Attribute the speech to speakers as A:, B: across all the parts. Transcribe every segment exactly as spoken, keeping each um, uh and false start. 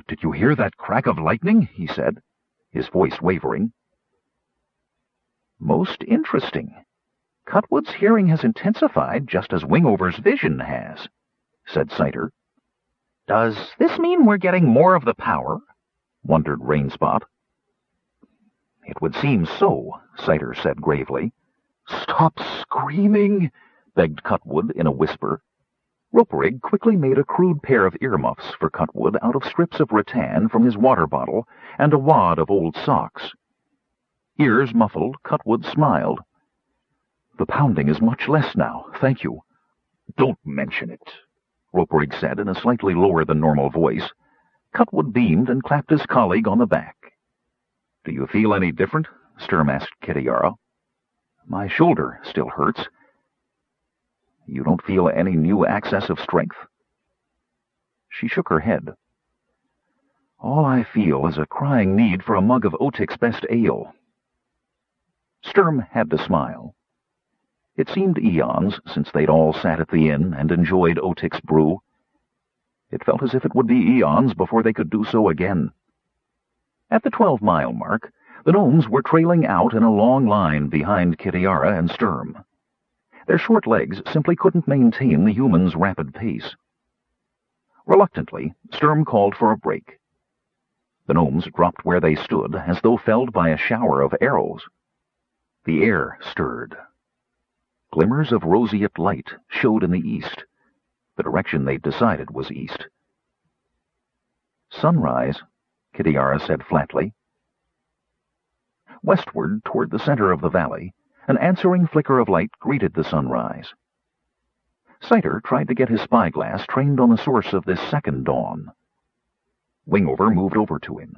A: "Did you hear that crack of lightning?" he said, his voice wavering.
B: "Most interesting. Cutwood's hearing has intensified just as Wingover's vision has," said Cider. "Does this mean we're getting more of the power?" wondered Rainspot.
A: "It would seem so," Cider said gravely.
B: "Stop screaming," begged Cutwood in a whisper.
A: Roperig quickly made a crude pair of earmuffs for Cutwood out of strips of rattan from his water bottle and a wad of old socks. Ears muffled, Cutwood smiled. "The pounding is much less now, thank you."
B: "Don't mention it,"
A: Roperig said in a slightly lower than normal voice. Cutwood beamed and clapped his colleague on the back. "Do you feel any different?" Sturm asked Kitiara. "My shoulder still hurts." "You don't feel any new access of strength?" She shook her head. "All I feel is a crying need for a mug of Otik's best ale." Sturm had to smile. It seemed eons since they'd all sat at the inn and enjoyed Otik's brew. It felt as if it would be eons before they could do so again. At the twelve-mile mark, the gnomes were trailing out in a long line behind Kitiara and Sturm. Their short legs simply couldn't maintain the humans' rapid pace. Reluctantly, Sturm called for a break. The gnomes dropped where they stood, as though felled by a shower of arrows. The air stirred. Glimmers of roseate light showed in the east. The direction they'd decided was east. "Sunrise," Kitiara said flatly. Westward, toward the center of the valley, an answering flicker of light greeted the sunrise. Cider tried to get his spyglass trained on the source of this second dawn. Wingover moved over to him.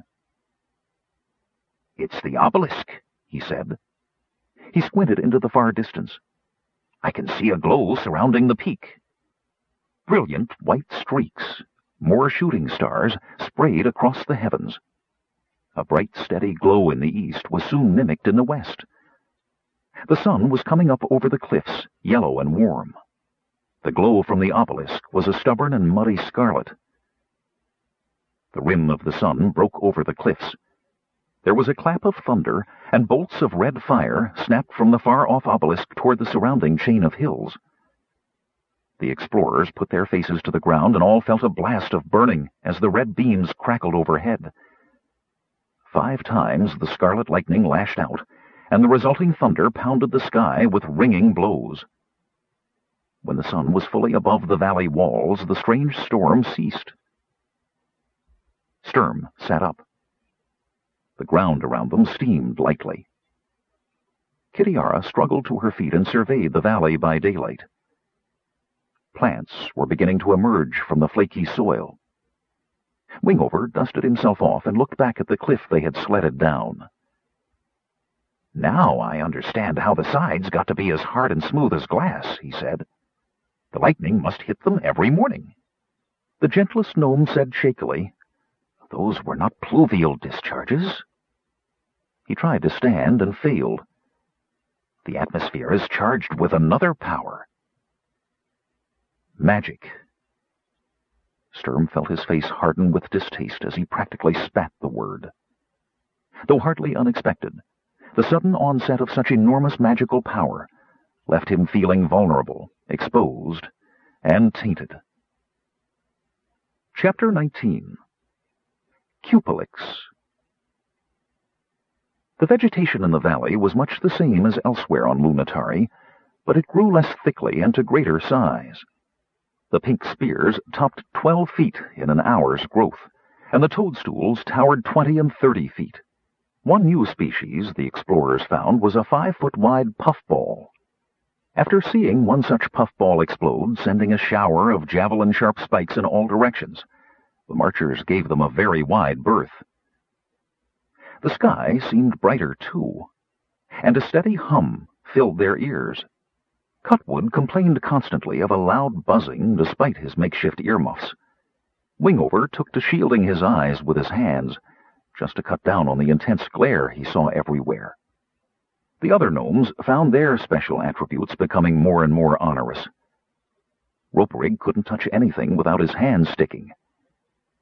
B: "It's the obelisk," he said.
A: He squinted into the far distance.
B: "I can see a glow surrounding the peak."
A: Brilliant white streaks, more shooting stars, sprayed across the heavens. A bright, steady glow in the east was soon mimicked in the west. The sun was coming up over the cliffs, yellow and warm. The glow from the obelisk was a stubborn and muddy scarlet. The rim of the sun broke over the cliffs. There was a clap of thunder, and bolts of red fire snapped from the far-off obelisk toward the surrounding chain of hills. The explorers put their faces to the ground and all felt a blast of burning as the red beams crackled overhead. Five times the scarlet lightning lashed out, and the resulting thunder pounded the sky with ringing blows. When the sun was fully above the valley walls, the strange storm ceased. Sturm sat up. The ground around them steamed lightly. Kitiara struggled to her feet and surveyed the valley by daylight. Plants were beginning to emerge from the flaky soil. Wingover dusted himself off and looked back at the cliff they had sledded down.
B: "Now I understand how the sides got to be as hard and smooth as glass," he said. "The lightning must hit them every morning."
A: The gentlest gnome said shakily,
B: "Those were not pluvial discharges."
A: He tried to stand and failed.
B: "The atmosphere is charged with another power."
A: "Magic." Sturm felt his face harden with distaste as he practically spat the word. Though hardly unexpected, the sudden onset of such enormous magical power left him feeling vulnerable, exposed, and tainted. Chapter nineteen. Cupelix. The vegetation in the valley was much the same as elsewhere on Lunatari, but it grew less thickly and to greater size. The pink spears topped twelve feet in an hour's growth, and the toadstools towered twenty and thirty feet. One new species the explorers found was a five-foot-wide puffball. After seeing one such puffball explode, sending a shower of javelin-sharp spikes in all directions, the marchers gave them a very wide berth. The sky seemed brighter, too, and a steady hum filled their ears. Cutwood complained constantly of a loud buzzing despite his makeshift earmuffs. Wingover took to shielding his eyes with his hands, just to cut down on the intense glare he saw everywhere. The other gnomes found their special attributes becoming more and more onerous. Roperig couldn't touch anything without his hands sticking.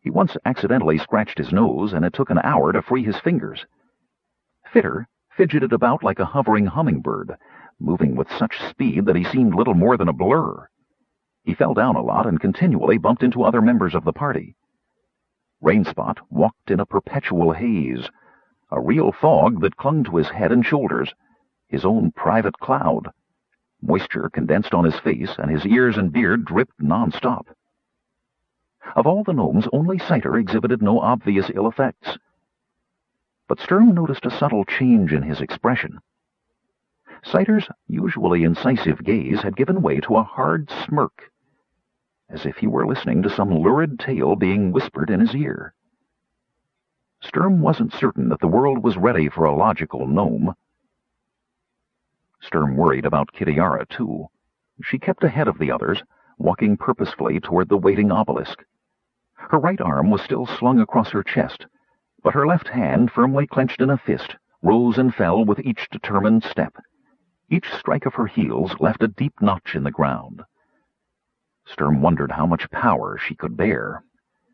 B: He once accidentally scratched his nose, and it took an hour to free his fingers. Fitter fidgeted about like a hovering hummingbird, moving with such speed that he seemed little more than a blur. He fell down a lot and continually bumped into other members of the party. Rainspot walked in a perpetual haze, a real fog that clung to his head and shoulders, his own private cloud. Moisture condensed on his face, and his ears and beard dripped non-stop. Of all the gnomes, only Cider exhibited no obvious ill effects. But Sturm noticed a subtle change in his expression. Cider's usually incisive gaze had given way to a hard smirk, as if he were listening to some lurid tale being whispered in his ear. Sturm wasn't certain that the world was ready for a logical gnome. Sturm worried about Kitiara, too. She kept ahead of the others, walking purposefully toward the waiting obelisk. Her right arm was still slung across her chest, but her left hand, firmly clenched in a fist, rose and fell with each determined step. Each strike of her heels left a deep notch in the ground. Sturm wondered how much power she could bear.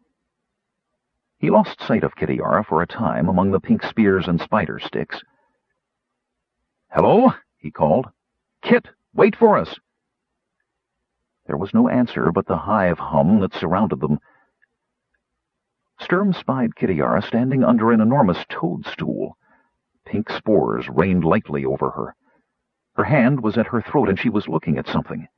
B: He lost sight of Kitiara for a time among the pink spears and spider sticks. "Hello?" he called. "Kit, wait for us!" There was no answer but the hive hum that surrounded them. Sturm spied Kitiara standing under an enormous toadstool. Pink spores rained lightly over her. Her hand was at her throat, and she was looking at something.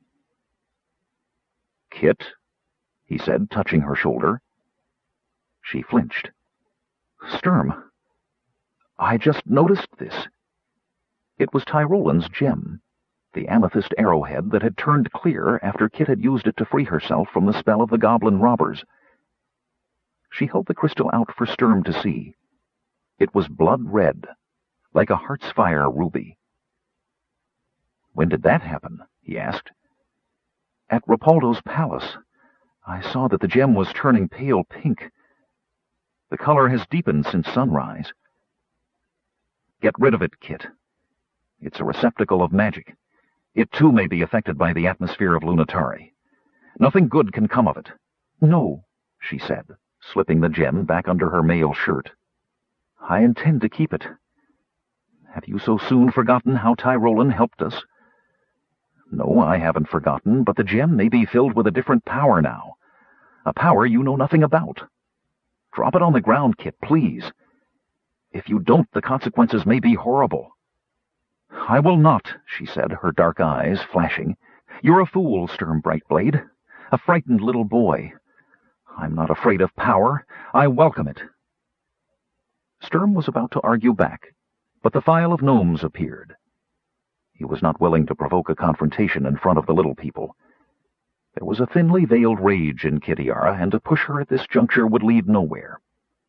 B: "Kit," he said, touching her shoulder. She flinched. "Sturm, I just noticed this." It was Tyrolan's gem, the amethyst arrowhead that had turned clear after Kit had used it to free herself from the spell of the goblin robbers. She held the crystal out for Sturm to see. It was blood red, like a heart's fire ruby. "When did that happen?" he asked. "At Rapaldo's palace. I saw that the gem was turning pale pink. The color has deepened since sunrise." "Get rid of it, Kit. It's a receptacle of magic. It, too, may be affected by the atmosphere of Lunatari. Nothing good can come of it." "No," she said, slipping the gem back under her mail shirt. "I intend to keep it. Have you so soon forgotten how Tyrolan helped us?" "No, I haven't forgotten, but the gem may be filled with a different power now. A power you know nothing about. Drop it on the ground, Kit, please. If you don't, the consequences may be horrible." "I will not," she said, her dark eyes flashing. "You're a fool, Sturm Brightblade. A frightened little boy. I'm not afraid of power. I welcome it." Sturm was about to argue back, but the file of gnomes appeared. He was not willing to provoke a confrontation in front of the little people. There was a thinly veiled rage in Kitiara, and to push her at this juncture would lead nowhere.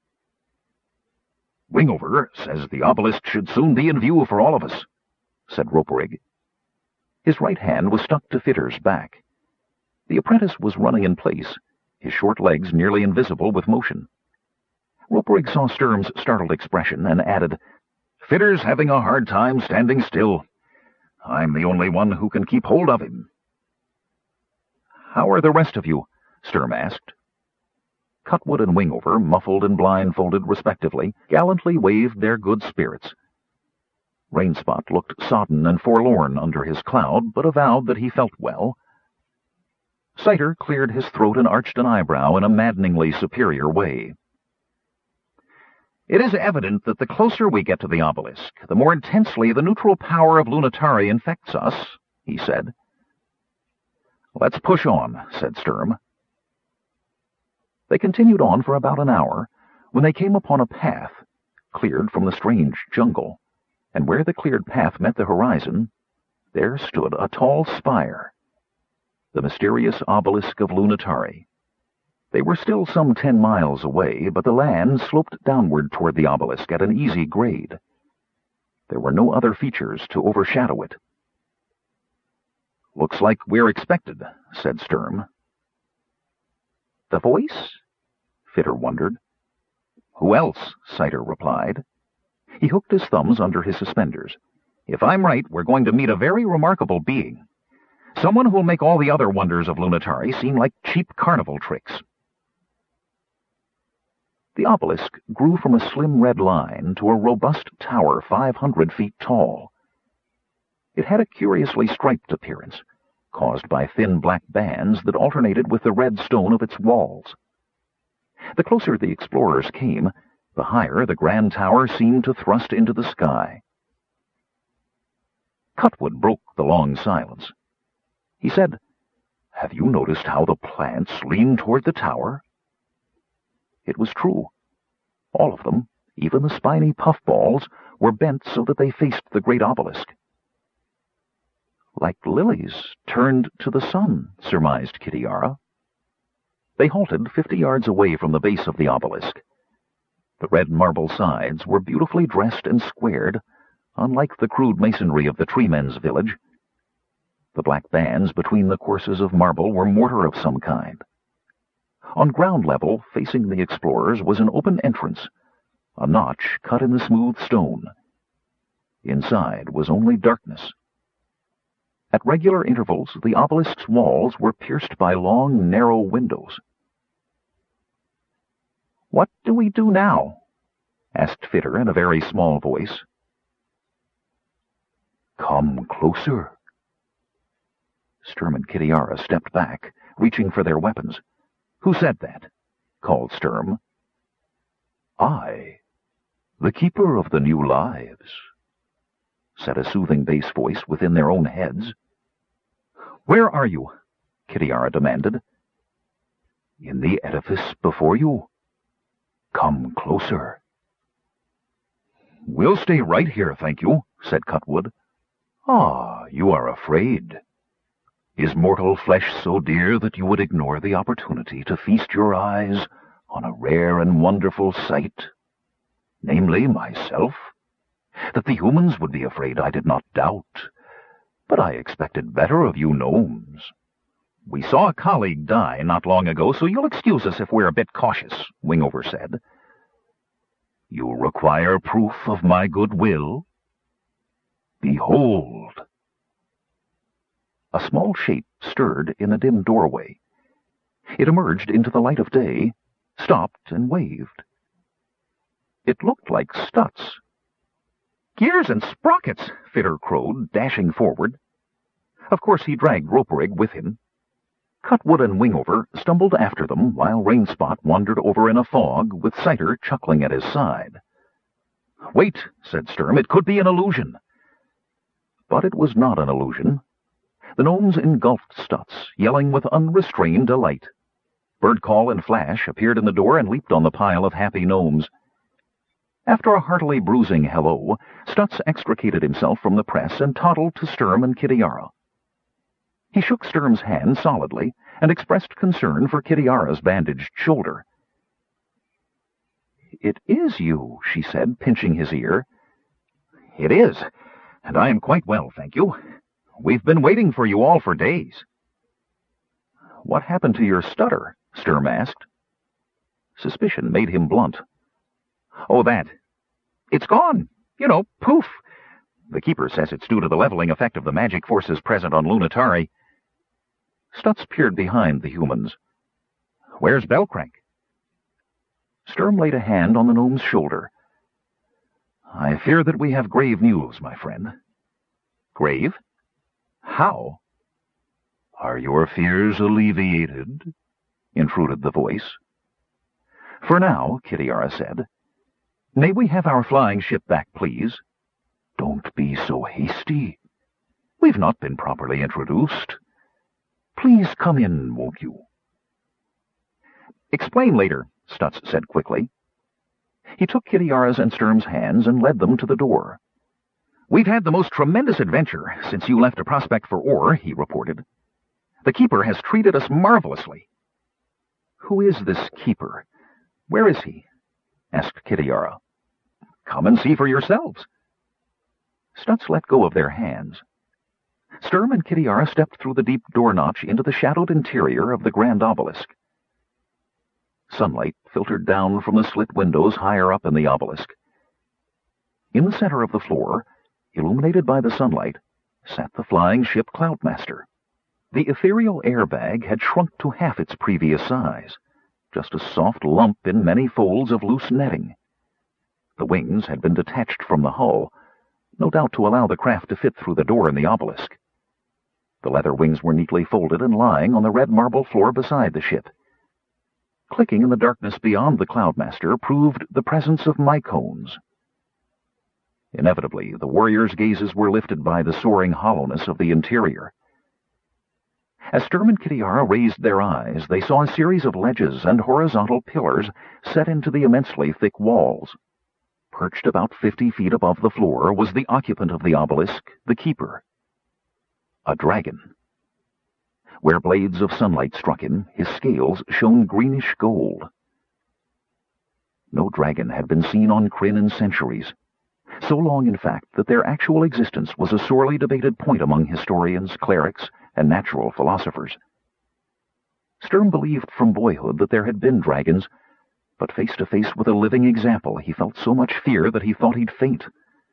B: "Wingover says the obelisk should soon be in view for all of us," said Roperig. His right hand was stuck to Fitter's back. The apprentice was running in place, his short legs nearly invisible with motion. Roperig saw Sturm's startled expression and added, "Fitter's having a hard time standing still. I'm the only one who can keep hold of him." "How are the rest of you?" Sturm asked. Cutwood and Wingover, muffled and blindfolded respectively, gallantly waved their good spirits. Rainspot looked sodden and forlorn under his cloud, but avowed that he felt well. Cider cleared his throat and arched an eyebrow in a maddeningly superior way. "It is evident that the closer we get to the obelisk, the more intensely the neutral power of Lunatari infects us," he said. "Let's push on," said Sturm. They continued on for about an hour, when they came upon a path, cleared from the strange jungle, and where the cleared path met the horizon, there stood a tall spire, the mysterious obelisk of Lunatari. They were still some ten miles away, but the land sloped downward toward the obelisk at an easy grade. There were no other features to overshadow it. "Looks like we're expected," said Sturm. "The voice?" Fitter wondered. "Who else?" Cider replied. He hooked his thumbs under his suspenders. "If I'm right, we're going to meet a very remarkable being. Someone who'll make all the other wonders of Lunatari seem like cheap carnival tricks." The obelisk grew from a slim red line to a robust tower five hundred feet tall. It had a curiously striped appearance, caused by thin black bands that alternated with the red stone of its walls. The closer the explorers came, the higher the grand tower seemed to thrust into the sky. Cutwood broke the long silence. He said, "Have you noticed how the plants lean toward the tower?" It was true. All of them, even the spiny puffballs, were bent so that they faced the great obelisk. "Like lilies turned to the sun," surmised Kitiara. They halted fifty yards away from the base of the obelisk. The red marble sides were beautifully dressed and squared, unlike the crude masonry of the Treemen's village. The black bands between the courses of marble were mortar of some kind. On ground level, facing the explorers, was an open entrance, a notch cut in the smooth stone. Inside was only darkness. At regular intervals, the obelisk's walls were pierced by long, narrow windows. "What do we do now?" asked Fitter in a very small voice. "Come closer." Sturm and Kitiara stepped back, reaching for their weapons. "Who said that?" called Sturm. "I, the keeper of the new lives," said a soothing bass voice within their own heads. "Where are you?" Kitiara demanded. "In the edifice before you. Come closer." "We'll stay right here, thank you," said Cutwood. "Ah, you are afraid. Is mortal flesh so dear that you would ignore the opportunity to feast your eyes on a rare and wonderful sight? Namely, myself? That the humans would be afraid I did not doubt, but I expected better of you gnomes." "We saw a colleague die not long ago, so you'll excuse us if we're a bit cautious," Wingover said. "You require proof of my goodwill? Behold!" A small shape stirred in a dim doorway. It emerged into the light of day, stopped, and waved. It looked like Stutz. "Gears and sprockets!" Fitter crowed, dashing forward. Of course he dragged Roperig with him. Cutwood and Wingover stumbled after them, while Rainspot wandered over in a fog, with Cider chuckling at his side. "Wait," said Sturm, "it could be an illusion." But it was not an illusion. The gnomes engulfed Stutz, yelling with unrestrained delight. Birdcall and Flash appeared in the door and leaped on the pile of happy gnomes. After a heartily bruising hello, Stutz extricated himself from the press and toddled to Sturm and Kitiara. He shook Sturm's hand solidly and expressed concern for Kitiara's bandaged shoulder. "It is you," she said, pinching his ear. "It is, and I am quite well, thank you. We've been waiting for you all for days." "What happened to your stutter?" Sturm asked. Suspicion made him blunt. "Oh, that. It's gone. You know, poof. The Keeper says it's due to the leveling effect of the magic forces present on Lunitari." Stutz peered behind the humans. "Where's Bellcrank?" Sturm laid a hand on the gnome's shoulder. "I fear that we have grave news, my friend." "Grave? How?" "Are your fears alleviated?" intruded the voice. "For now," Kitiara said. "May we have our flying ship back, please?" "Don't be so hasty. We've not been properly introduced. Please come in, won't you?" "Explain later," Stutz said quickly. He took Kitiara's and Sturm's hands and led them to the door. "We've had the most tremendous adventure since you left a prospect for ore," he reported. "The Keeper has treated us marvelously." "Who is this Keeper? Where is he?" asked Kitiara. "Come and see for yourselves." Stutz let go of their hands. Sturm and Kitiara stepped through the deep door-notch into the shadowed interior of the grand obelisk. Sunlight filtered down from the slit windows higher up in the obelisk. In the center of the floor, illuminated by the sunlight, sat the flying ship Cloudmaster. The ethereal airbag had shrunk to half its previous size.
A: just a soft lump in many folds of loose netting. The wings had been detached from the hull, no doubt to allow the craft to fit through the door in the obelisk. The leather wings were neatly folded and lying on the red marble floor beside the ship. Clicking in the darkness beyond the Cloudmaster proved the presence of mycones. Inevitably, the warriors' gazes were lifted by the soaring hollowness of the interior. As Sturm and Kitiara raised their eyes, they saw a series of ledges and horizontal pillars set into the immensely thick walls. Perched about fifty feet above the floor was the occupant of the obelisk, the Keeper. A dragon. Where blades of sunlight struck him, his scales shone greenish gold. No dragon had been seen on Krynn in centuries, so long, in fact, that their actual existence was a sorely debated point among historians, clerics, and natural philosophers. Sturm believed from boyhood that there had been dragons, but face to face with a living example, he felt so much fear that he thought he'd faint.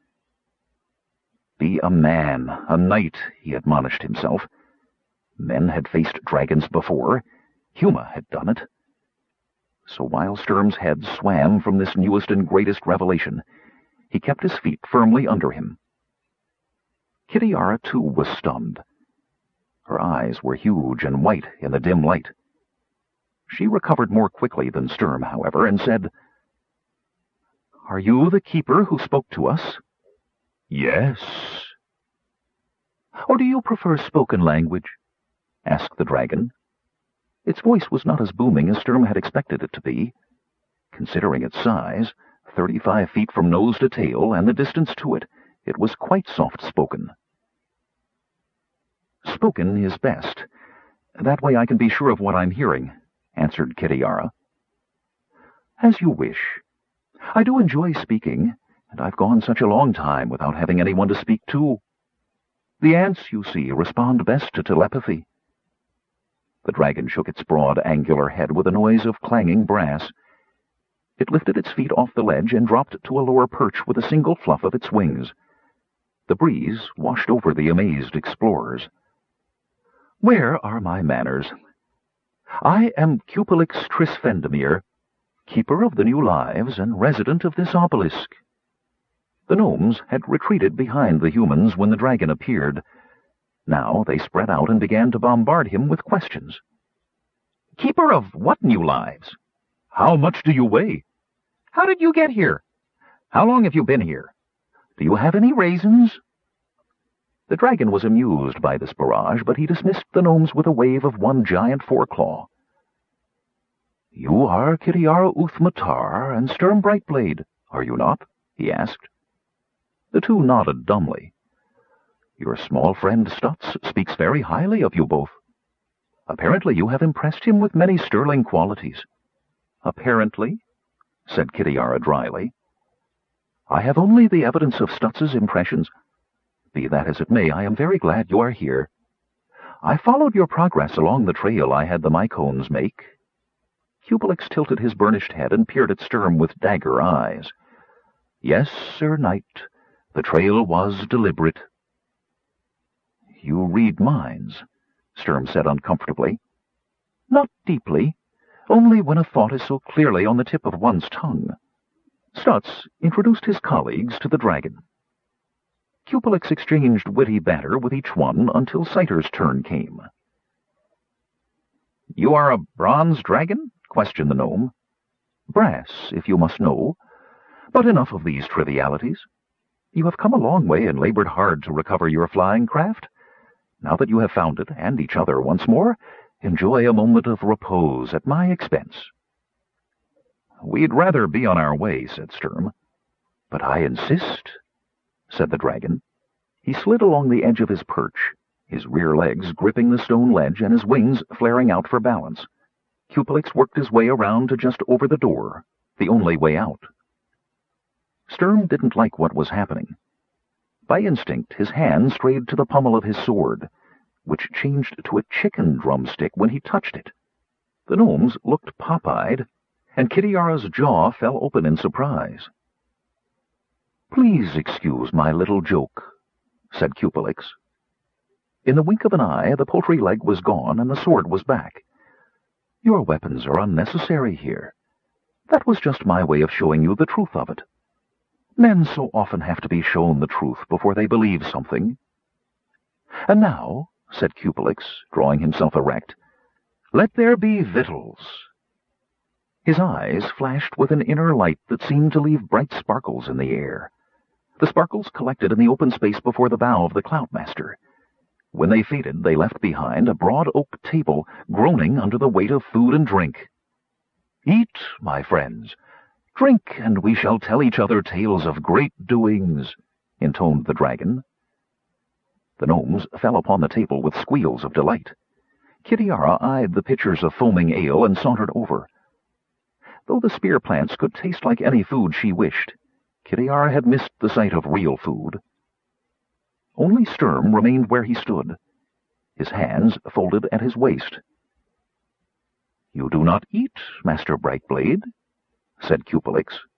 A: Be a man, a knight, he admonished himself. Men had faced dragons before. Huma had done it. So while Sturm's head swam from this newest and greatest revelation, he kept his feet firmly under him. Kitiara, too, was stunned. Her eyes were huge and white in the dim light. She recovered more quickly than Sturm, however, and said, "Are you the Keeper who spoke to us?"
B: "Yes."
A: "Or do you prefer spoken language?" asked the dragon. Its voice was not as booming as Sturm had expected it to be. Considering its size, thirty-five feet from nose to tail, and the distance to it, it was quite soft-spoken. "Spoken is best. That way I can be sure of what I'm hearing," answered Kitiara. "As you wish. I do enjoy speaking, and I've gone such a long time without having anyone to speak to. The ants, you see, respond best to telepathy." The dragon shook its broad, angular head with a noise of clanging brass. It lifted its feet off the ledge and dropped to a lower perch with a single fluff of its wings. The breeze washed over the amazed explorers. "Where are my manners? I am Cupelix Trisfendemir, Keeper of the New Lives and resident of this obelisk." The gnomes had retreated behind the humans when the dragon appeared. Now they spread out and began to bombard him with questions. "Keeper of what new lives? How much do you weigh? How did you get here? How long have you been here? Do you have any raisins?" The dragon was amused by this barrage, but he dismissed the gnomes with a wave of one giant foreclaw. "You are Kitiara Uthmatar and Sturm Brightblade, are you not?" he asked. The two nodded dumbly. "Your small friend Stutz speaks very highly of you both. Apparently you have impressed him with many sterling qualities." "Apparently?" said Kitiara dryly. "I have only the evidence of Stutz's impressions. Be that as it may, I am very glad you are here. I followed your progress along the trail I had the mycones make." Cupelix tilted his burnished head and peered at Sturm with dagger eyes. "Yes, Sir Knight, the trail was deliberate." "You read minds," Sturm said uncomfortably. "Not deeply, only when a thought is so clearly on the tip of one's tongue." Stutz introduced his colleagues to the dragon. Cupelix exchanged witty banter with each one until Citer's turn came. "You are a bronze dragon?" questioned the gnome. "Brass, if you must know. But enough of these trivialities. You have come a long way and labored hard to recover your flying craft. Now that you have found it, and each other once more, enjoy a moment of repose at my expense." "We'd rather be on our way," said Sturm. "But I insist," said the dragon. He slid along the edge of his perch, his rear legs gripping the stone ledge and his wings flaring out for balance. Cupelix worked his way around to just over the door, the only way out. Sturm didn't like what was happening. By instinct, his hand strayed to the pommel of his sword, which changed to a chicken drumstick when he touched it. The gnomes looked pop-eyed, and Kitiara's jaw fell open in surprise. "Please excuse my little joke," said Cupelix. In the wink of an eye, the poultry leg was gone and the sword was back.
B: Your weapons are unnecessary here. That was just my way of showing you the truth of it. Men so often have to be shown the truth before they believe something. And now, said Cupelix, drawing himself erect, let there be victuals. His eyes flashed with an inner light that seemed to leave bright sparkles in the air. The sparkles collected in the open space before the bow of the Cloudmaster. When they faded, they left behind a broad oak table groaning under the weight of food and drink. Eat, my friends. Drink, and we shall tell each other tales of great doings, intoned the dragon. The gnomes fell upon the table with squeals of delight. Kitiara eyed the pitchers of foaming ale and sauntered over. Though the spear plants could taste like any food she wished, Kitiara had missed the sight of real food. Only Sturm remained where he stood, his hands folded at his waist. You do not eat, Master Brightblade, said Cupelix.